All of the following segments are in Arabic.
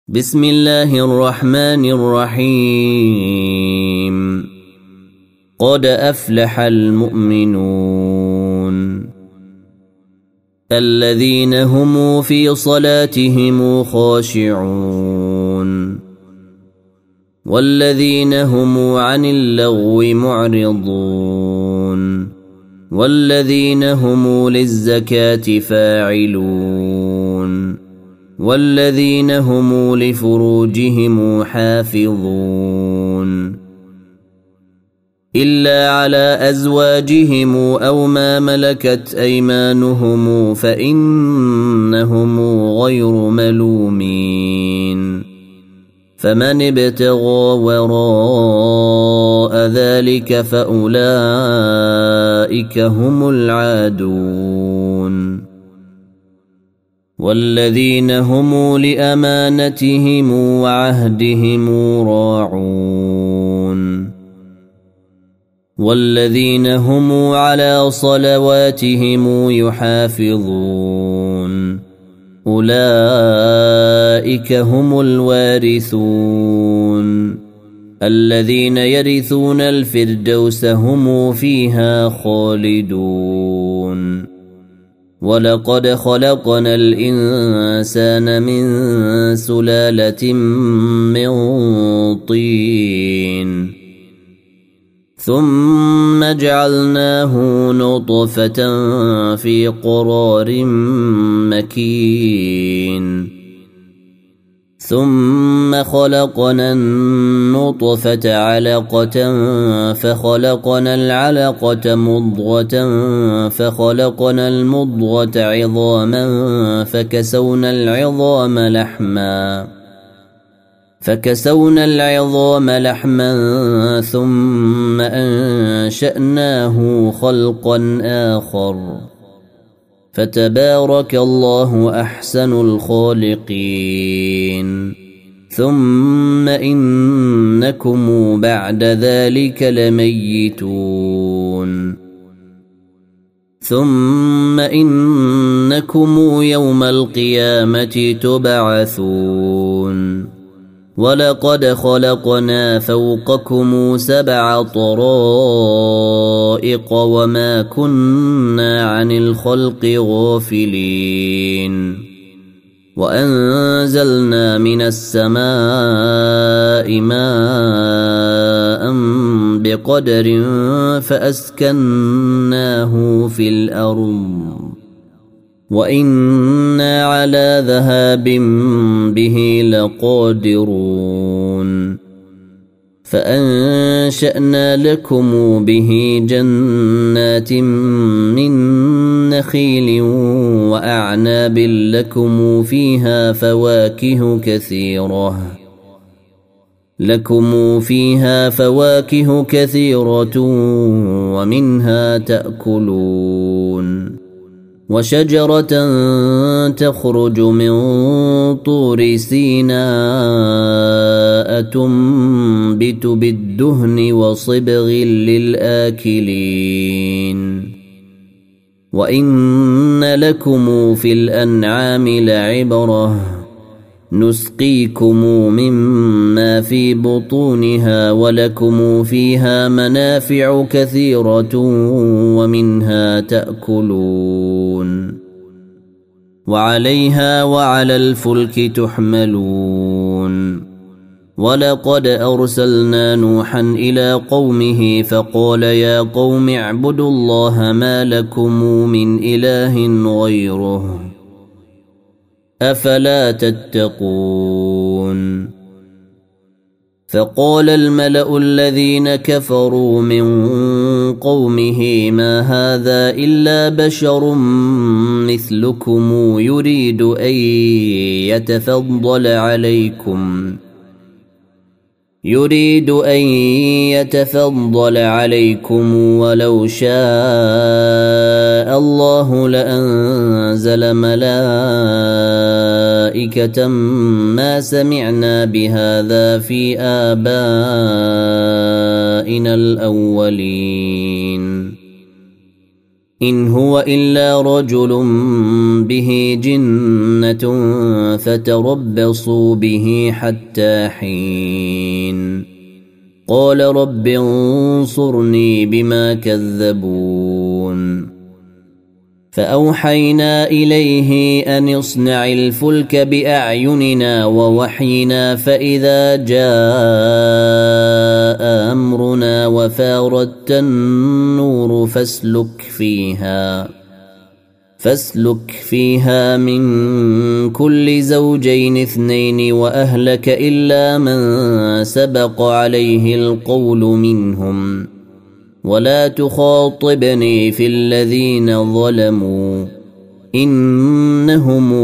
بسم الله الرحمن الرحيم. قد أفلح المؤمنون الذين هم في صلاتهم خاشعون والذين هم عن اللغو معرضون والذين هم للزكاة فاعلون والذين هم لفروجهم حافظون إلا على أزواجهم أو ما ملكت أيمانهم فإنهم غير ملومين فمن ابتغى وراء ذلك فأولئك هم العادون والذين هم لأمانتهم وعهدهم راعون والذين هم على صلواتهم يحافظون أولئك هم الوارثون الذين يرثون الفردوس هم فيها خالدون ولقد خلقنا الإنسان من سلالة من طين ثم جعلناه نطفة في قرار مكين ثم خلقنا النطفة علقة فخلقنا العلقة مضغة فخلقنا المضغة عظاما فكسونا العظام لحما ثم أنشأناه خلقا آخر فتبارك الله أحسن الخالقين ثم إنكم بعد ذلك لميتون ثم إنكم يوم القيامة تبعثون ولقد خلقنا فوقكم 7 طرائق وما كنا عن الخلق غافلين وأنزلنا من السماء ماء بقدر فأسكناه في الأرض وإنا على ذهاب به لقادرون فأنشأنا لكم به جنات من نخيل وأعناب لكم فيها فواكه كثيرة ومنها تأكلون وشجرة تخرج من طور سيناء تنبت بالدهن وصبغ للآكلين وإن لكم في الأنعام لعبرة نسقيكم مما في بطونها ولكم فيها منافع كثيرة ومنها تأكلون وعليها وعلى الفلك تحملون ولقد أرسلنا نوحا إلى قومه فقال يا قوم اعبدوا الله ما لكم من إله غيره أفلا تتقون فقال الملأ الذين كفروا من قومه ما هذا إلا بشر مثلكم يريد أن يتفضل عليكم ولو شاء الله لأنزل ملائكة ما سمعنا بهذا في آبائنا الأولين إن هو إلا رجل به جنة فتربصوا به حتى حين قال رب انصرني بما كذبون فأوحينا إليه أن اصنع الفلك بأعيننا ووحينا فإذا جاء أمرنا وفاردت النور فاسلك فيها من كل زوجين 2 وأهلك إلا من سبق عليه القول منهم ولا تخاطبني في الذين ظلموا إنهم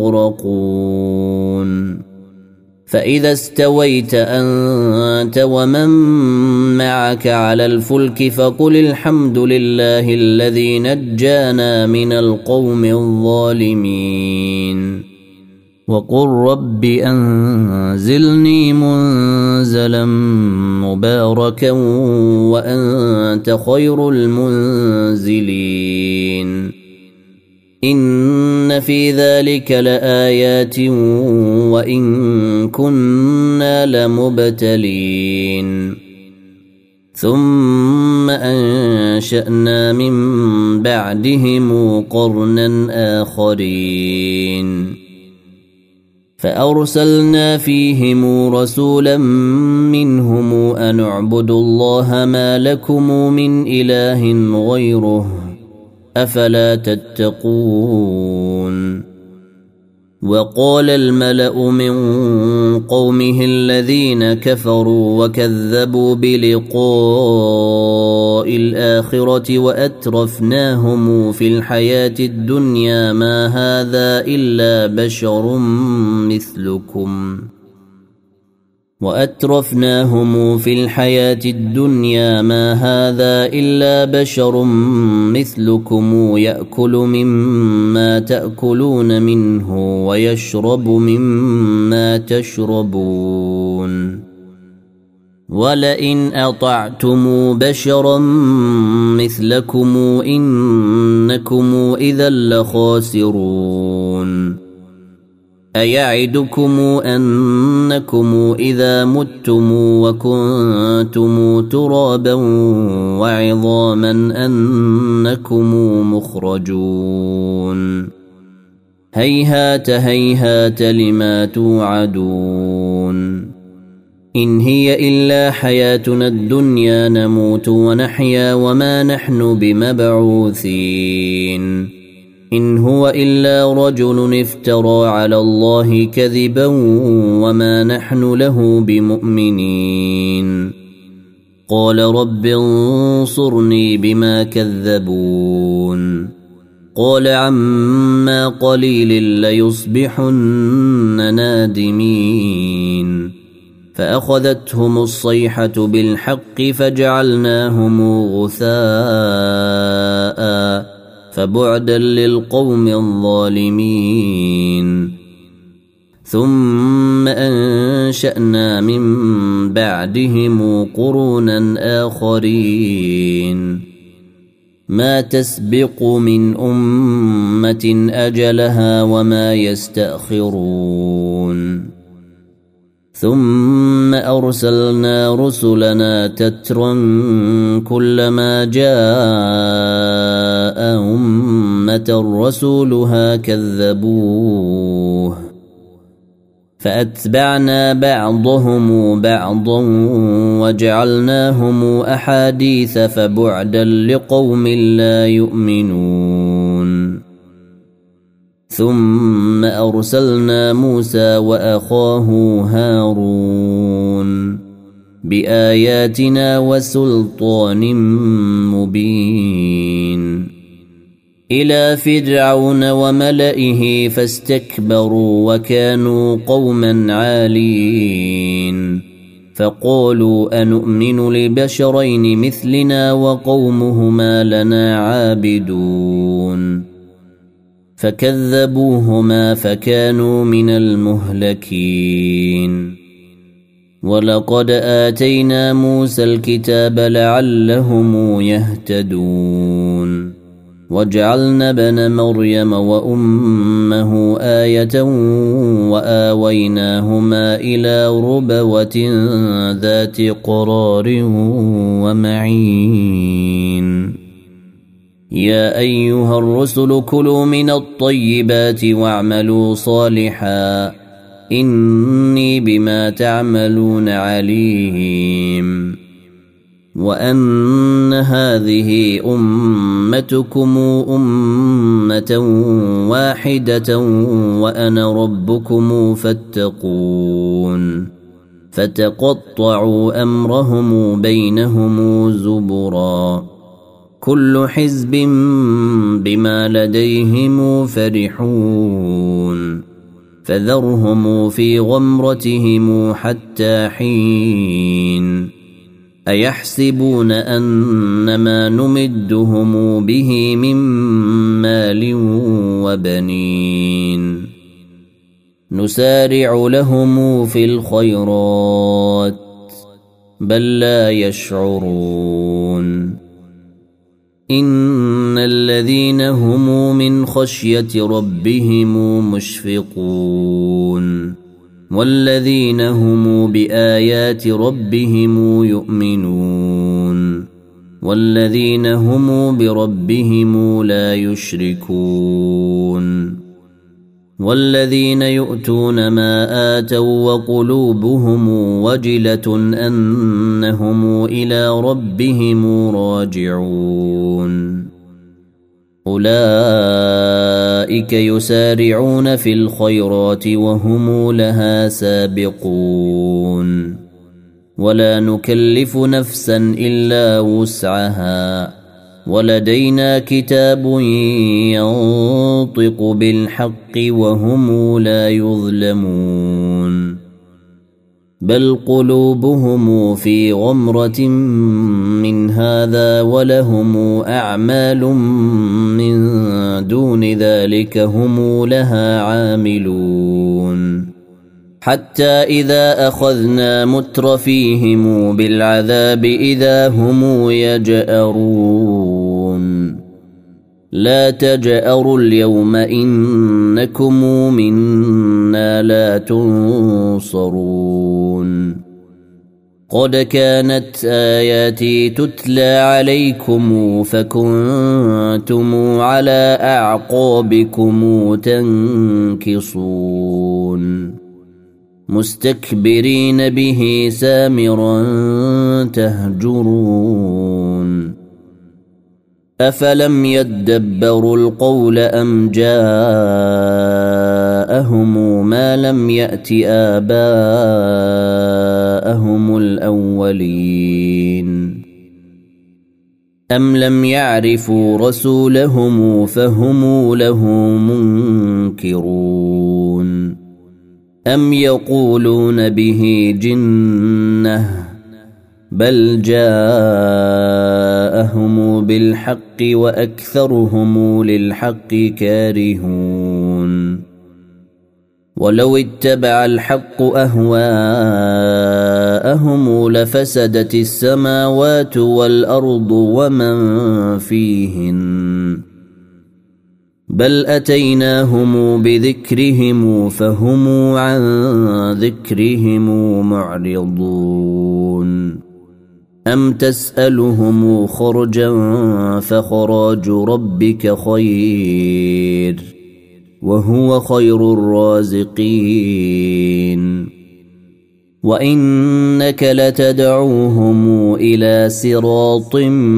مغرقون فإذا استويت أنت ومن معك على الفلك فقل الحمد لله الذي نجانا من القوم الظالمين وقل رب أنزلني منزلا مباركا وأنت خير المنزلين إن في ذلك لآيات وإن كنا لمبتلين ثم أنشأنا من بعدهم قرنا آخرين فأرسلنا فيهم رسولا منهم أن اعبدوا الله ما لكم من إله غيره أفلا تتقون وقال الملأ من قومه الذين كفروا وكذبوا بلقاء الآخرة وأترفناهم في الحياة الدنيا ما هذا إلا بشر مثلكم يأكل مما تأكلون منه ويشرب مما تشربون ولئن أطعتم بشرا مثلكم إنكم إذا لخاسرون أيعدكم أنكم إذا متم وكنتم ترابا وعظاما أنكم مخرجون هيهات هيهات لما توعدون إن هي إلا حياتنا الدنيا نموت ونحيا وما نحن بمبعوثين إن هو إلا رجل افترى على الله كذبا وما نحن له بمؤمنين قال رب انصرني بما كذبون قال عما قليل ليصبحن نادمين فأخذتهم الصيحة بالحق فجعلناهم غثاء فبعدا للقوم الظالمين ثم أنشأنا من بعدهم قرونا آخرين ما تسبق من أمة أجلها وما يستأخرون ثم أرسلنا رسلنا تترا كلما جاء أمة رسولها كذبوه فأتبعنا بعضهم بعضا وجعلناهم أحاديث فبعدا لقوم لا يؤمنون ثم أرسلنا موسى وأخاه هارون بآياتنا وسلطان مبين إلى فرعون وملئه فاستكبروا وكانوا قوما عالين فقالوا أنؤمن لبشرين مثلنا وقومهما لنا عابدون فكذبوهما فكانوا من المهلكين ولقد آتينا موسى الكتاب لعلهم يهتدون وجعلنا ابن مريم وأمه آية وآويناهما إلى ربوة ذات قرار ومعين يا أيها الرسل كلوا من الطيبات واعملوا صالحا إني بما تعملون عليم وأن هذه أمتكم أمة واحدة وأنا ربكم فاتقون فتقطعوا أمرهم بينهم زبرا كل حزب بما لديهم فرحون فذرهم في غمرتهم حتى حين أيحسبون أنما نمدهم به من مال وبنين نسارع لهم في الخيرات بل لا يشعرون إن الذين هم من خشية ربهم مشفقون والذين هم بآيات ربهم يؤمنون والذين هم بربهم لا يشركون والذين يؤتون ما آتوا وقلوبهم وجلة أنهم إلى ربهم راجعون أولئك يسارعون في الخيرات وهم لها سابقون ولا نكلف نفسا إلا وسعها ولدينا كتاب ينطق بالحق وهم لا يظلمون بل قلوبهم في غمرة من هذا ولهم أعمال من دون ذلك هم لها عاملون حتى إذا أخذنا مترفيهم بالعذاب إذا هم يجأرون لا تجأروا اليوم إنكم منا لا تنصرون قد كانت آياتي تتلى عليكم فكنتم على أعقابكم تنكصون مستكبرين به سامرا تهجرون أفلم يدبروا القول أم جاءهم ما لم يأت آباءهم الأولين أم لم يعرفوا رسولهم فهم له منكرون أم يقولون به جنة بل جاءهم بالحق وأكثرهم للحق كارهون ولو اتبع الحق أهواءهم لفسدت السماوات والأرض ومن فيهن بل أتيناهم بذكرهم فهم عن ذكرهم معرضون أم تسألهم خرجا فخراج ربك خير وهو خير الرازقين وإنك لتدعوهم إلى صراط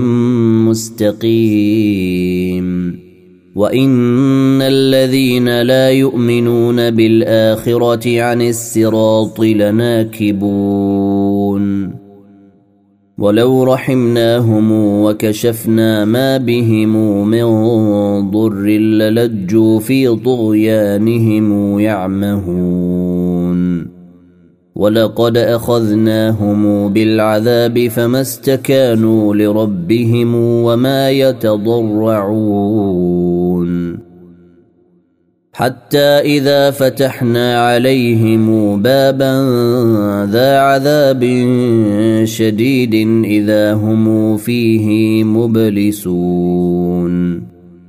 مستقيم وإن الذين لا يؤمنون بالآخرة عن الصراط لناكبون ولو رحمناهم وكشفنا ما بهم من ضر للجوا في طغيانهم يعمهون ولقد أخذناهم بالعذاب فما استكانوا لربهم وما يتضرعون حتى إذا فتحنا عليهم بابا ذا عذاب شديد إذا هم فيه مبلسون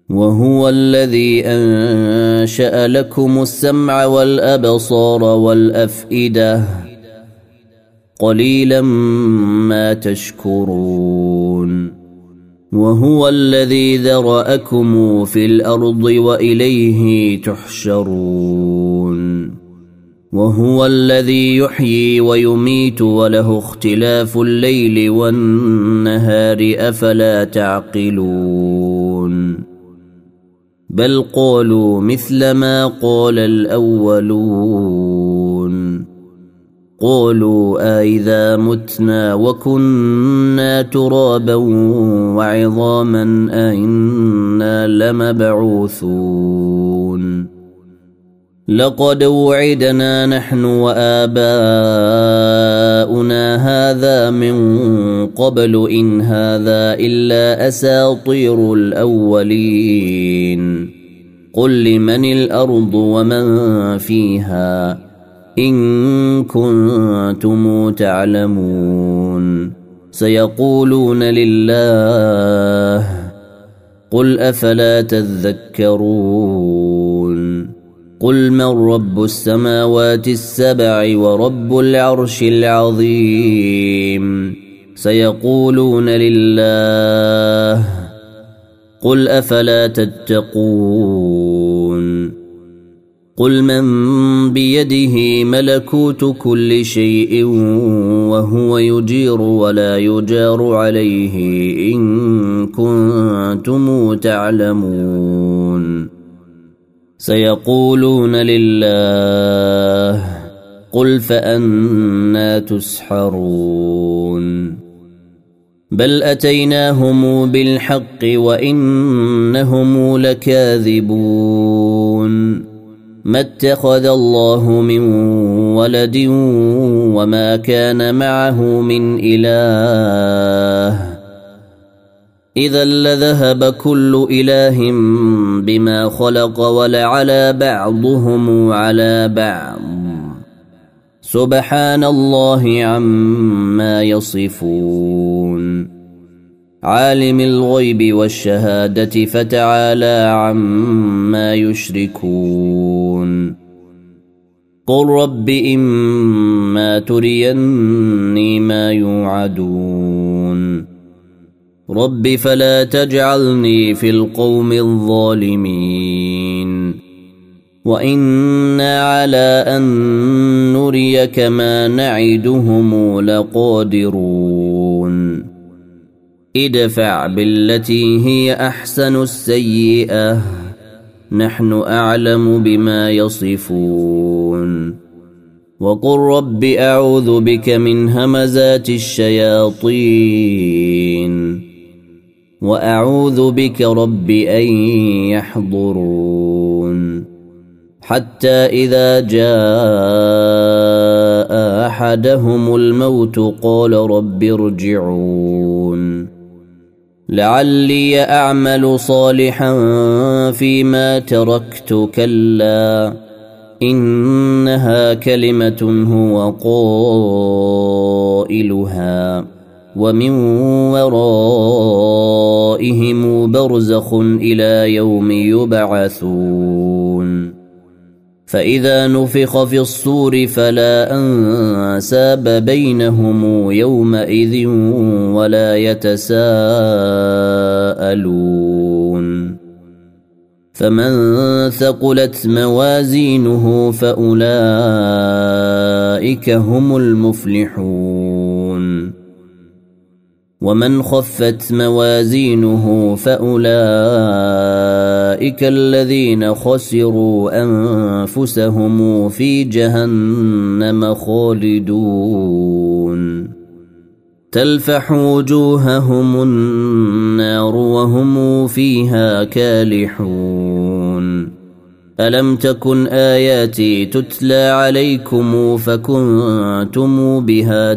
وهو الذي أنشأ لكم السمع والأبصار والأفئدة قليلا ما تشكرون وهو الذي ذرأكم في الأرض وإليه تحشرون وهو الذي يحيي ويميت وله اختلاف الليل والنهار أفلا تعقلون بل قالوا مثل ما قال الأولون قالوا أإذا متنا وكنا ترابا وعظاما أإنا لمبعوثون لقد وعدنا نحن وآباؤنا هذا من قبل إن هذا إلا أساطير الأولين قل لمن الأرض ومن فيها إن كنتم تعلمون سيقولون لله قل أفلا تذكرون قل من رب السماوات السبع ورب العرش العظيم سيقولون لله قل أفلا تتقون قل من بيده ملكوت كل شيء وهو يجير ولا يجار عليه إن كنتم تعلمون سيقولون لله قل فأنى تسحرون بل أتيناهم بالحق وإنهم لكاذبون ما اتخذ الله من ولد وما كان معه من إله إذا لذهب كل إله بما خلق ولعلى بعضهم على بعض سبحان الله عما يصفون عالم الغيب والشهادة فتعالى عما يشركون قل رب إما تريني ما يوعدون رب فلا تجعلني في القوم الظالمين وإنا على أن نريك ما نعدهم لقادرون ادفع بالتي هي أحسن السيئة نحن أعلم بما يصفون وقل رب أعوذ بك من همزات الشياطين وأعوذ بك رب أن يحضرون حتى إذا جاء أحدهم الموت قال رب ارجعون لعلي أعمل صالحا فيما تركت كلا إنها كلمة هو قائلها ومن ورائهم برزخ إلى يوم يبعثون فإذا نفخ في الصور فلا أنساب بينهم يومئذ ولا يتساءلون فمن ثقلت موازينه فأولئك هم المفلحون ومن خفت موازينه فأولئك الذين خسروا أنفسهم في جهنم خالدون تلفح وجوههم النار وهم فيها كالحون ألم تكن آياتي تتلى عليكم فكنتم بها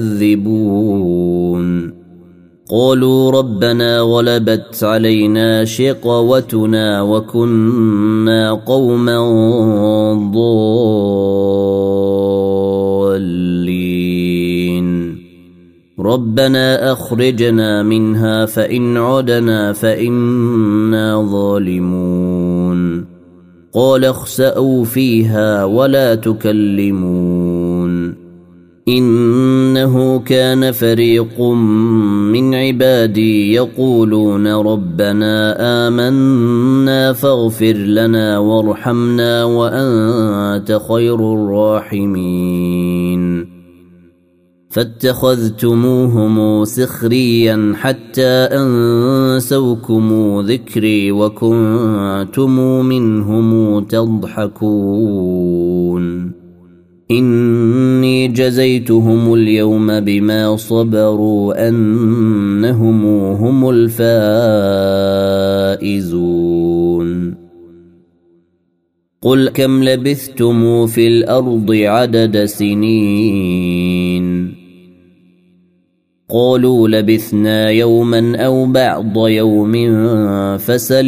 تكذبون قالوا ربنا غلبت علينا شقوتنا وكنا قوما ضالين ربنا أخرجنا منها فإن عدنا فإنا ظالمون قال اخسأوا فيها ولا تكلمون إنه كان فريق من عبادي يقولون ربنا آمنا فاغفر لنا وارحمنا وأنت خير الراحمين فاتخذتموهم سخريا حتى أنسوكم ذكري وكنتم منهم تضحكون إني جزيتهم اليوم بما صبروا أنهم هم الفائزون قل كم لبثتم في الأرض عدد سنين قالوا لبثنا يوما أو بعض يوم فسل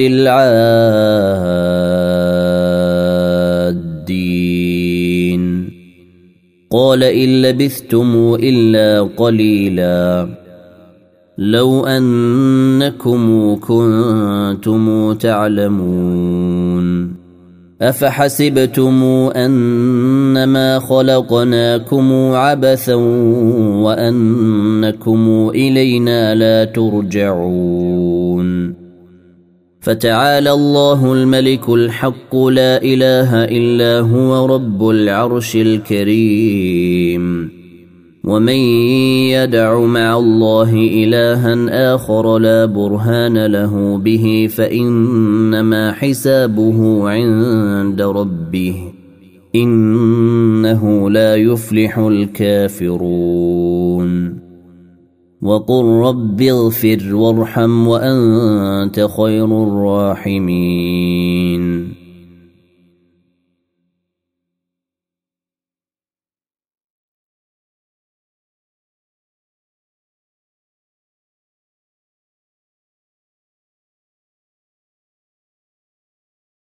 العادين قال إن لبثتم إلا قليلا لو أنكم كنتم تعلمون أفحسبتم أنما خلقناكم عبثا وأنكم إلينا لا ترجعون فتعالى الله الملك الحق لا إله إلا هو رب العرش الكريم ومن يدع مع الله إلها آخر لا برهان له به فإنما حسابه عند ربه إنه لا يفلح الكافرون وقل رب اغفر وارحم وأنت خير الراحمين